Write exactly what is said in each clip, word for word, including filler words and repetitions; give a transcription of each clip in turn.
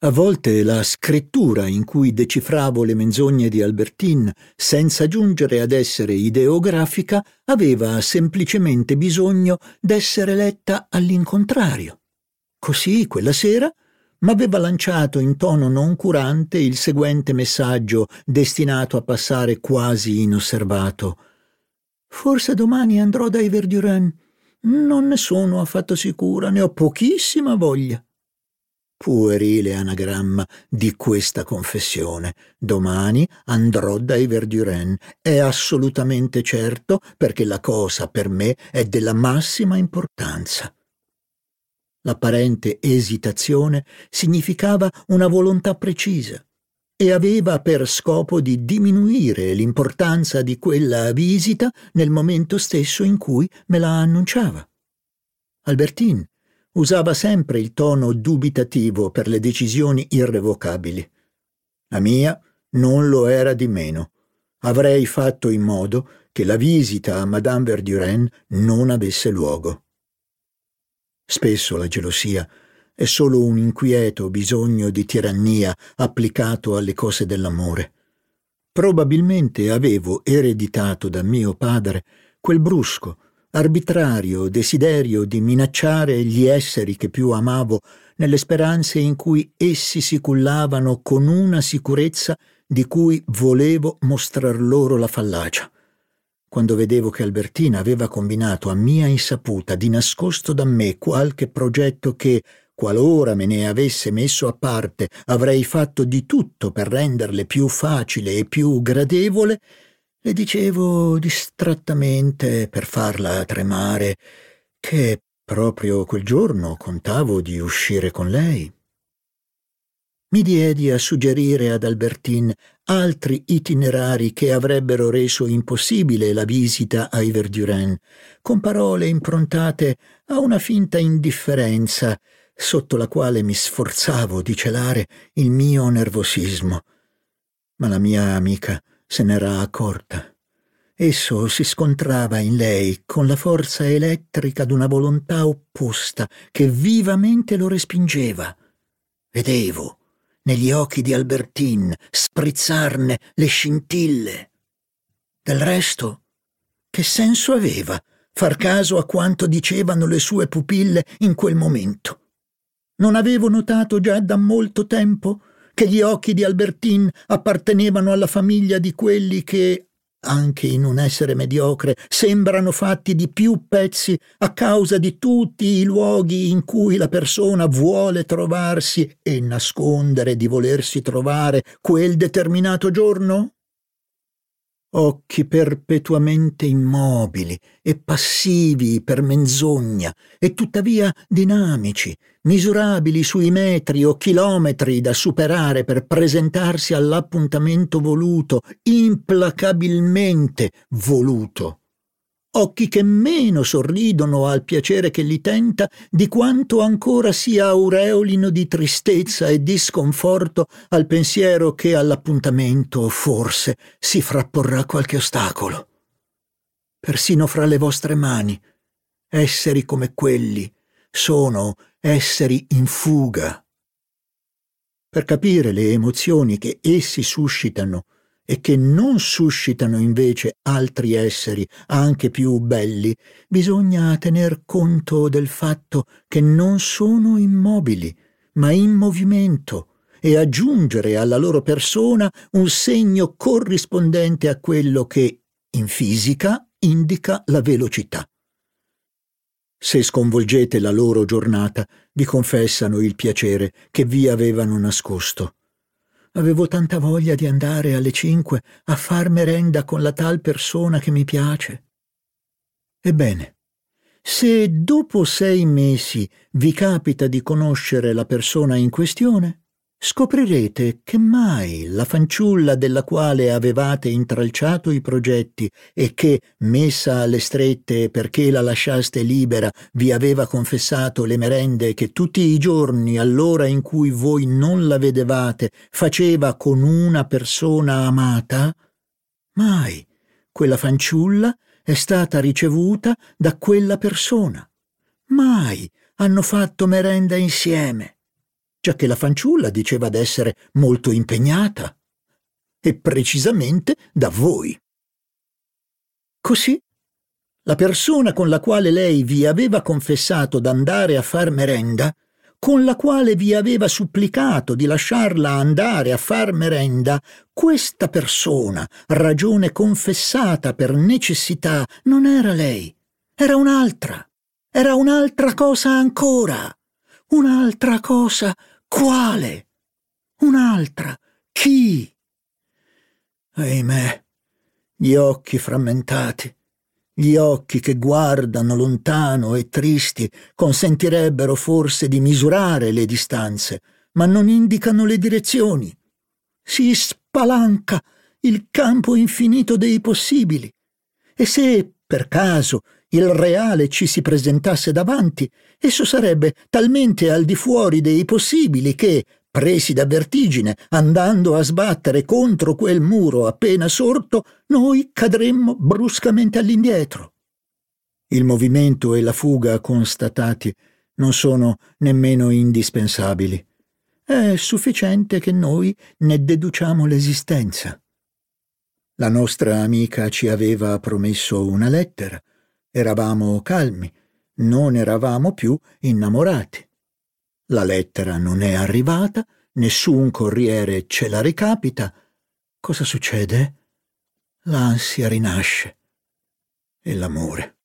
A volte la scrittura in cui decifravo le menzogne di Albertine, senza giungere ad essere ideografica, aveva semplicemente bisogno d'essere letta all'incontrario. Così, quella sera, m'aveva lanciato in tono noncurante il seguente messaggio destinato a passare quasi inosservato. «Forse domani andrò dai Verdurin. Non ne sono affatto sicura, ne ho pochissima voglia». Puerile anagramma di questa confessione. Domani andrò dai Verdurin. È assolutamente certo, perché la cosa per me è della massima importanza. L'apparente esitazione significava una volontà precisa e aveva per scopo di diminuire l'importanza di quella visita nel momento stesso in cui me la annunciava. Albertine usava sempre il tono dubitativo per le decisioni irrevocabili. La mia non lo era di meno. Avrei fatto in modo che la visita a Madame Verdurin non avesse luogo. Spesso la gelosia è solo un inquieto bisogno di tirannia applicato alle cose dell'amore. Probabilmente avevo ereditato da mio padre quel brusco, arbitrario desiderio di minacciare gli esseri che più amavo nelle speranze in cui essi si cullavano con una sicurezza di cui volevo mostrar loro la fallacia. Quando vedevo che Albertina aveva combinato a mia insaputa di nascosto da me qualche progetto che, qualora me ne avesse messo a parte, avrei fatto di tutto per renderle più facile e più gradevole, le dicevo distrattamente, per farla tremare, che proprio quel giorno contavo di uscire con lei. Mi diedi a suggerire ad Albertine altri itinerari che avrebbero reso impossibile la visita ai Verdurin, con parole improntate a una finta indifferenza, sotto la quale mi sforzavo di celare il mio nervosismo. Ma la mia amica se n'era accorta. Esso si scontrava in lei con la forza elettrica d'una volontà opposta che vivamente lo respingeva. Vedevo negli occhi di Albertine sprizzarne le scintille. Del resto, che senso aveva far caso a quanto dicevano le sue pupille in quel momento? Non avevo notato già da molto tempo che gli occhi di Albertine appartenevano alla famiglia di quelli che, anche in un essere mediocre, sembrano fatti di più pezzi a causa di tutti i luoghi in cui la persona vuole trovarsi e nascondere di volersi trovare quel determinato giorno? Occhi perpetuamente immobili e passivi per menzogna, e tuttavia dinamici, misurabili sui metri o chilometri da superare per presentarsi all'appuntamento voluto, implacabilmente voluto. Occhi che meno sorridono al piacere che li tenta di quanto ancora si aureolino di tristezza e di sconforto al pensiero che all'appuntamento forse si frapporrà qualche ostacolo. Persino fra le vostre mani, esseri come quelli sono esseri in fuga. Per capire le emozioni che essi suscitano e che non suscitano invece altri esseri anche più belli, bisogna tener conto del fatto che non sono immobili, ma in movimento, e aggiungere alla loro persona un segno corrispondente a quello che, in fisica, indica la velocità. Se sconvolgete la loro giornata, vi confessano il piacere che vi avevano nascosto. Avevo tanta voglia di andare alle cinque a far merenda con la tal persona che mi piace. Ebbene, se dopo sei mesi vi capita di conoscere la persona in questione, scoprirete che mai la fanciulla della quale avevate intralciato i progetti e che, messa alle strette perché la lasciaste libera, vi aveva confessato le merende che tutti i giorni, all'ora in cui voi non la vedevate, faceva con una persona amata, mai quella fanciulla è stata ricevuta da quella persona. Mai hanno fatto merenda insieme. giacché la fanciulla diceva d'essere molto impegnata, e precisamente da voi. Così, la persona con la quale lei vi aveva confessato d'andare a far merenda, con la quale vi aveva supplicato di lasciarla andare a far merenda, questa persona, ragione confessata per necessità, non era lei, era un'altra, era un'altra cosa ancora, un'altra cosa quale? Un'altra chi? Ahimè, gli occhi frammentati, gli occhi che guardano lontano e tristi consentirebbero forse di misurare le distanze, ma non indicano le direzioni. Si spalanca il campo infinito dei possibili, e se per caso il reale ci si presentasse davanti, esso sarebbe talmente al di fuori dei possibili che, presi da vertigine, andando a sbattere contro quel muro appena sorto, noi cadremmo bruscamente all'indietro. Il movimento e la fuga constatati non sono nemmeno indispensabili. È sufficiente che noi ne deduciamo l'esistenza. La nostra amica ci aveva promesso una lettera. Eravamo calmi, non eravamo più innamorati. La lettera non è arrivata, nessun corriere ce la recapita. Cosa succede? L'ansia rinasce e l'amore.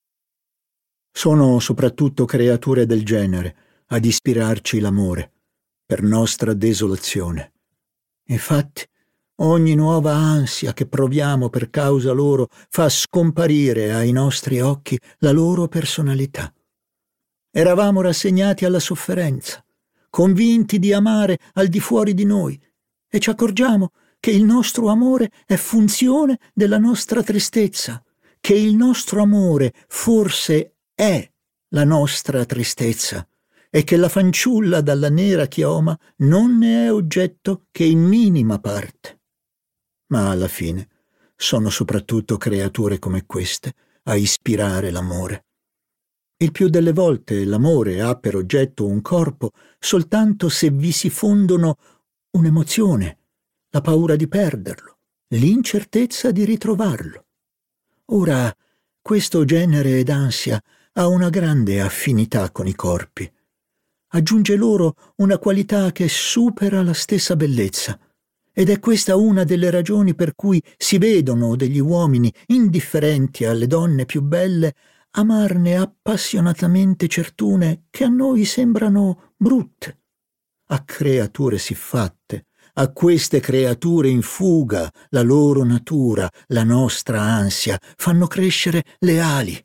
Sono soprattutto creature del genere ad ispirarci l'amore, per nostra desolazione. Infatti, ogni nuova ansia che proviamo per causa loro fa scomparire ai nostri occhi la loro personalità. Eravamo rassegnati alla sofferenza, convinti di amare al di fuori di noi, e ci accorgiamo che il nostro amore è funzione della nostra tristezza, che il nostro amore forse è la nostra tristezza, e che la fanciulla dalla nera chioma non ne è oggetto che in minima parte. Ma alla fine sono soprattutto creature come queste a ispirare l'amore. Il più delle volte l'amore ha per oggetto un corpo soltanto se vi si fondono un'emozione, la paura di perderlo, l'incertezza di ritrovarlo. Ora, questo genere d'ansia ha una grande affinità con i corpi. Aggiunge loro una qualità che supera la stessa bellezza, ed è questa una delle ragioni per cui si vedono degli uomini indifferenti alle donne più belle amarne appassionatamente certune che a noi sembrano brutte. A creature siffatte, a queste creature in fuga, la loro natura, la nostra ansia, fanno crescere le ali.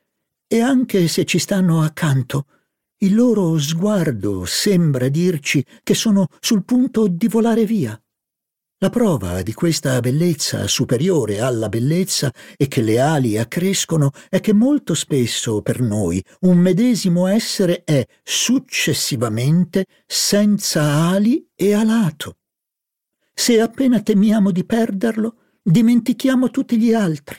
E anche se ci stanno accanto, il loro sguardo sembra dirci che sono sul punto di volare via. La prova di questa bellezza superiore alla bellezza e che le ali accrescono è che molto spesso per noi un medesimo essere è successivamente senza ali e alato. Se appena temiamo di perderlo, dimentichiamo tutti gli altri.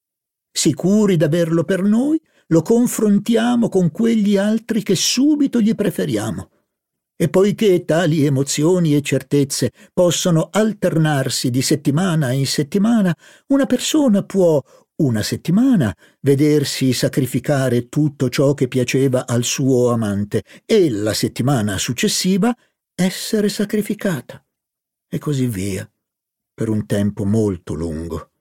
Sicuri d'averlo per noi, lo confrontiamo con quegli altri che subito gli preferiamo. E poiché tali emozioni e certezze possono alternarsi di settimana in settimana, una persona può, una settimana, vedersi sacrificare tutto ciò che piaceva al suo amante e la settimana successiva essere sacrificata, e così via, per un tempo molto lungo.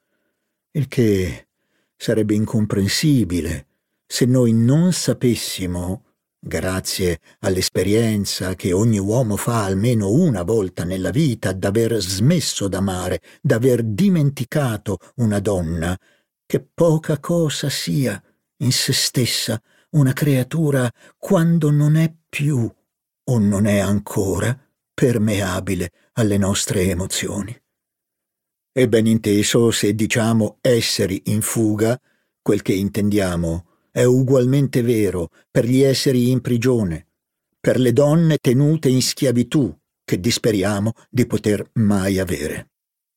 Il che sarebbe incomprensibile se noi non sapessimo, grazie all'esperienza che ogni uomo fa almeno una volta nella vita d'aver smesso d'amare, d'aver dimenticato una donna, che poca cosa sia in se stessa una creatura quando non è più o non è ancora permeabile alle nostre emozioni. E ben inteso, se diciamo esseri in fuga, quel che intendiamo è ugualmente vero per gli esseri in prigione, per le donne tenute in schiavitù, che disperiamo di poter mai avere.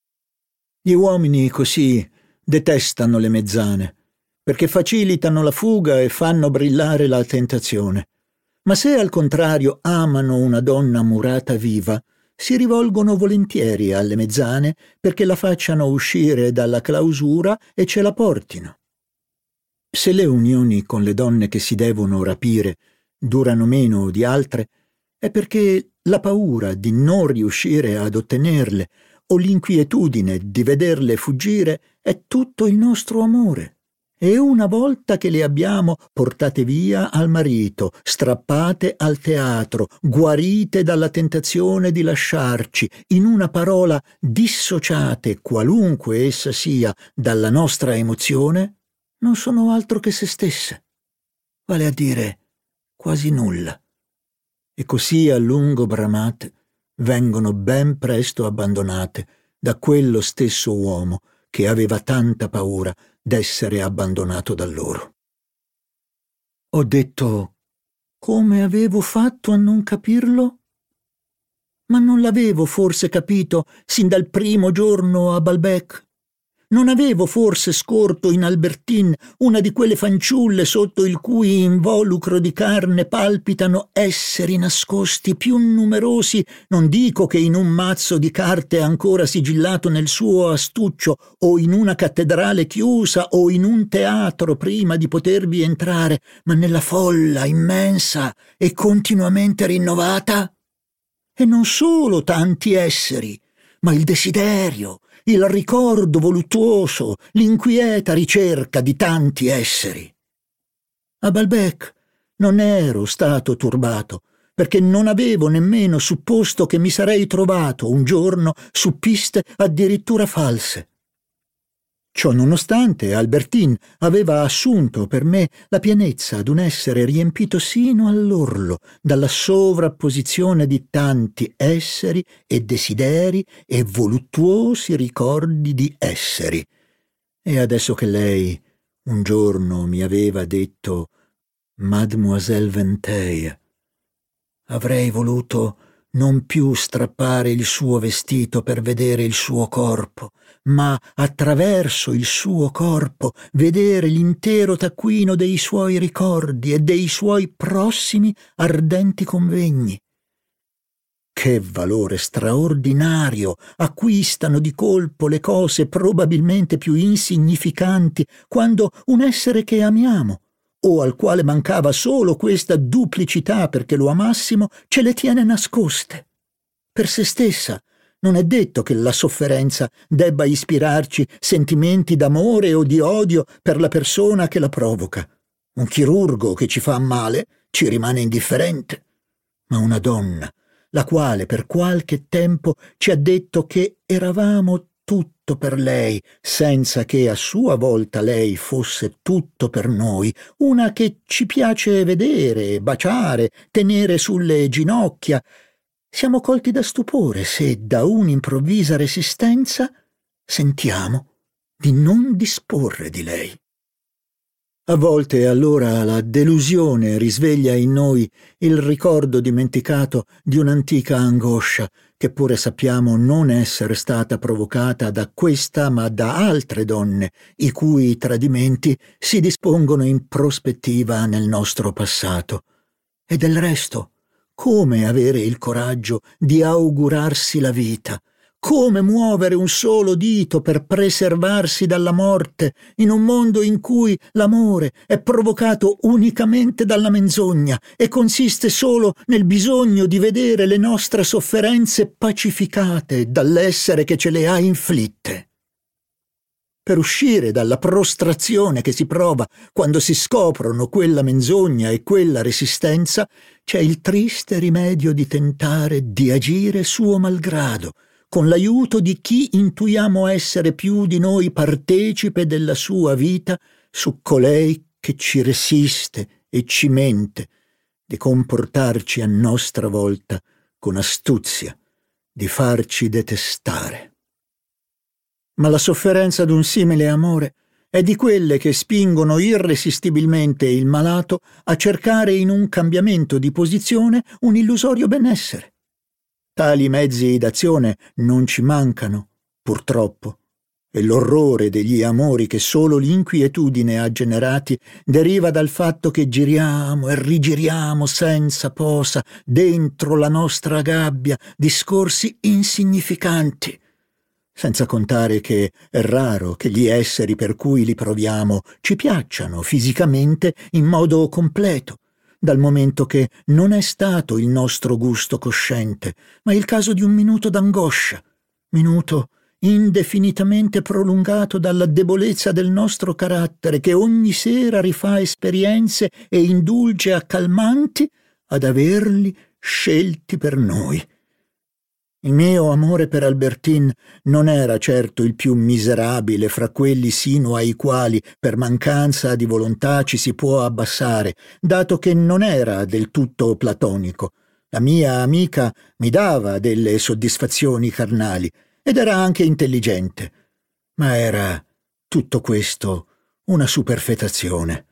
Gli uomini così detestano le mezzane, perché facilitano la fuga e fanno brillare la tentazione, Ma se al contrario amano una donna murata viva, si rivolgono volentieri alle mezzane perché la facciano uscire dalla clausura e ce la portino. Se le unioni con le donne che si devono rapire durano meno di altre, è perché la paura di non riuscire ad ottenerle o l'inquietudine di vederle fuggire è tutto il nostro amore. E una volta che le abbiamo portate via al marito, strappate al teatro, guarite dalla tentazione di lasciarci, in una parola dissociate, qualunque essa sia, dalla nostra emozione, non sono altro che se stesse, vale a dire quasi nulla. E così a lungo bramate vengono ben presto abbandonate da quello stesso uomo che aveva tanta paura d'essere abbandonato da loro. Ho detto: come avevo fatto a non capirlo? Ma non l'avevo forse capito sin dal primo giorno a Balbec? Non avevo forse scorto in Albertine una di quelle fanciulle sotto il cui involucro di carne palpitano esseri nascosti più numerosi, non dico che in un mazzo di carte ancora sigillato nel suo astuccio, o in una cattedrale chiusa, o in un teatro prima di potervi entrare, ma nella folla immensa e continuamente rinnovata? E non solo tanti esseri, ma il desiderio, il ricordo voluttuoso, l'inquieta ricerca di tanti esseri. A Balbec non ero stato turbato, perché non avevo nemmeno supposto che mi sarei trovato un giorno su piste addirittura false. Ciò nonostante, Albertine aveva assunto per me la pienezza d'un essere riempito sino all'orlo dalla sovrapposizione di tanti esseri e desideri e voluttuosi ricordi di esseri. E adesso che lei un giorno mi aveva detto Mademoiselle Vinteuil, avrei voluto non più strappare il suo vestito per vedere il suo corpo, ma attraverso il suo corpo vedere l'intero taccuino dei suoi ricordi e dei suoi prossimi ardenti convegni. Che valore straordinario acquistano di colpo le cose probabilmente più insignificanti quando un essere che amiamo, o al quale mancava solo questa duplicità perché lo amassimo, ce le tiene nascoste. Per se stessa non è detto che la sofferenza debba ispirarci sentimenti d'amore o di odio per la persona che la provoca. Un chirurgo che ci fa male ci rimane indifferente, ma una donna, la quale per qualche tempo ci ha detto che eravamo tutto per lei, senza che a sua volta lei fosse tutto per noi, una che ci piace vedere, baciare, tenere sulle ginocchia. Siamo colti da stupore se da un'improvvisa resistenza sentiamo di non disporre di lei. A volte allora la delusione risveglia in noi il ricordo dimenticato di un'antica angoscia che pure sappiamo non essere stata provocata da questa ma da altre donne i cui tradimenti si dispongono in prospettiva nel nostro passato. E del resto, come avere il coraggio di augurarsi la vita? Come muovere un solo dito per preservarsi dalla morte in un mondo in cui l'amore è provocato unicamente dalla menzogna e consiste solo nel bisogno di vedere le nostre sofferenze pacificate dall'essere che ce le ha inflitte? Per uscire dalla prostrazione che si prova quando si scoprono quella menzogna e quella resistenza, c'è il triste rimedio di tentare di agire suo malgrado, con l'aiuto di chi intuiamo essere più di noi partecipe della sua vita, su colei che ci resiste e ci mente, di comportarci a nostra volta con astuzia, di farci detestare. Ma la sofferenza d'un simile amore è di quelle che spingono irresistibilmente il malato a cercare in un cambiamento di posizione un illusorio benessere. Tali mezzi d'azione non ci mancano, purtroppo, e l'orrore degli amori che solo l'inquietudine ha generati deriva dal fatto che giriamo e rigiriamo senza posa dentro la nostra gabbia discorsi insignificanti, senza contare che è raro che gli esseri per cui li proviamo ci piacciano fisicamente in modo completo, dal momento che non è stato il nostro gusto cosciente, ma il caso di un minuto d'angoscia, minuto indefinitamente prolungato dalla debolezza del nostro carattere che ogni sera rifà esperienze e indulge a calmanti ad averli scelti per noi. Il mio amore per Albertine non era certo il più miserabile fra quelli sino ai quali per mancanza di volontà ci si può abbassare, dato che non era del tutto platonico. La mia amica mi dava delle soddisfazioni carnali ed era anche intelligente, ma era tutto questo una superfetazione.